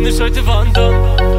ich heute wandern.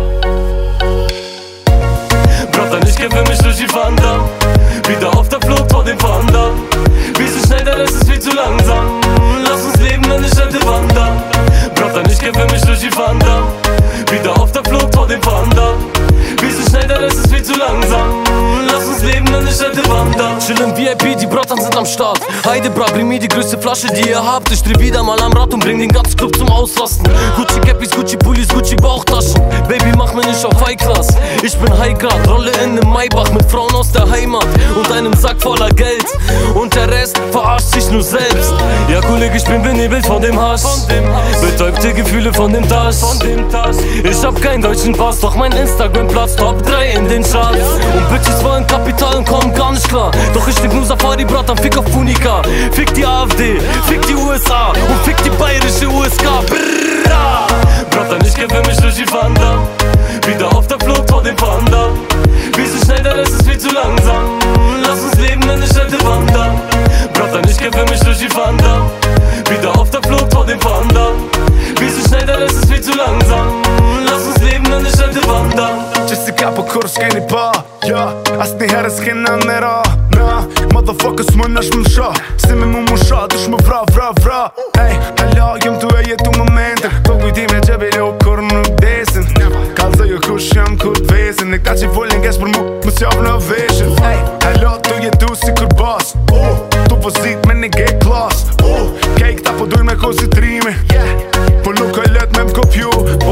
Bratan, ich kämpfe mich durch die Wander. Wieder auf der Flucht vor dem Panda. Wir sind schnell, der Rest ist viel zu langsam. Lass uns leben, wenn ich heute wandern. Bratan, ich kämpfe mich durch die Wander. Wieder auf der Flucht vor dem Panda. Wir sind schnell, der Rest ist viel zu langsam. Lass uns leben, wenn ich heute wandern. Chillen VIP, die Bratan sind am Start. Heide bra, bring mir die größte Flasche, die ihr habt. Ich dreh wieder mal am Rad und bring den ganzen Club zum Ausrasten. Gucci Cappies, Gucci Pullis, Gucci Bauchtaschen. Baby, mach mir nicht auf High-Class. Ich bin High-Grad, rolle in nem Maybach mit Frauen aus der Heimat und einem Sack voller Geld. Und der Rest verarscht sich nur selbst. Ja, Kollege, ich bin benebelt von dem Hasch. Betäubte Gefühle von dem Tasch. Ich hab keinen deutschen Pass, doch mein Instagram Platz Top 3 in den Charts. Und Bitches wollen Kapital und kommen gar nicht klar. Doch ich denk nur Safari, Bratan, fick auf Funika. Fick die AfD, fick die USA und fick die bayerische USK. Brrrra. Bratan, ich kämpfe mich durch die Wander. Wieder auf der Flucht vor dem Panda. Wir sind schnell, der Rest ist viel zu langsam. Lass uns leben, wenn ich heute wandern. Bratan, ich kämpfe mich durch die Wander. Wieder auf der Flucht vor dem Panda. Wir sind schnell, der Rest ist viel zu langsam. Lass uns leben, wenn ich heute wandern. Jessica po kurs keni pa, ja. Asni herë s'kena me ra, na. Motherfuckers më nash më msha. Si me mu musha, dush më vra. Ej, hala jem tu e jetu momente. To kujtime që bilo kur nuk desin. Kalzoj jo kush jam kur t'vesin. Nek ta që folin kesh për mu, më s'javë në veshin. Ej, hala tu jetu si kur bas. Tu pozit me një gay class. Kej këta po dujnë me konsitrimi. Po nuk e let me m'kopju.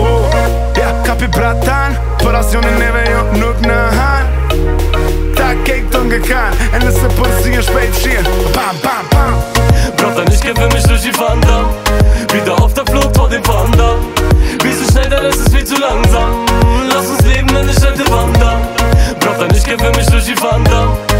Kapi Bratan, për asjonin neve jo nuk në han. Ta kejt të nga kan, e nëse përzi e shpejt shien. Bam, bam, bam. Bratan, ich kämpfe mich durch die Wander. Wieder auf der Flucht vor dem Panda. Wir sind schnell, der Rest ist viel zu langsam. Lass uns leben, wenn ich heute wandern. Bratan, ich kämpfe mich durch die Wander.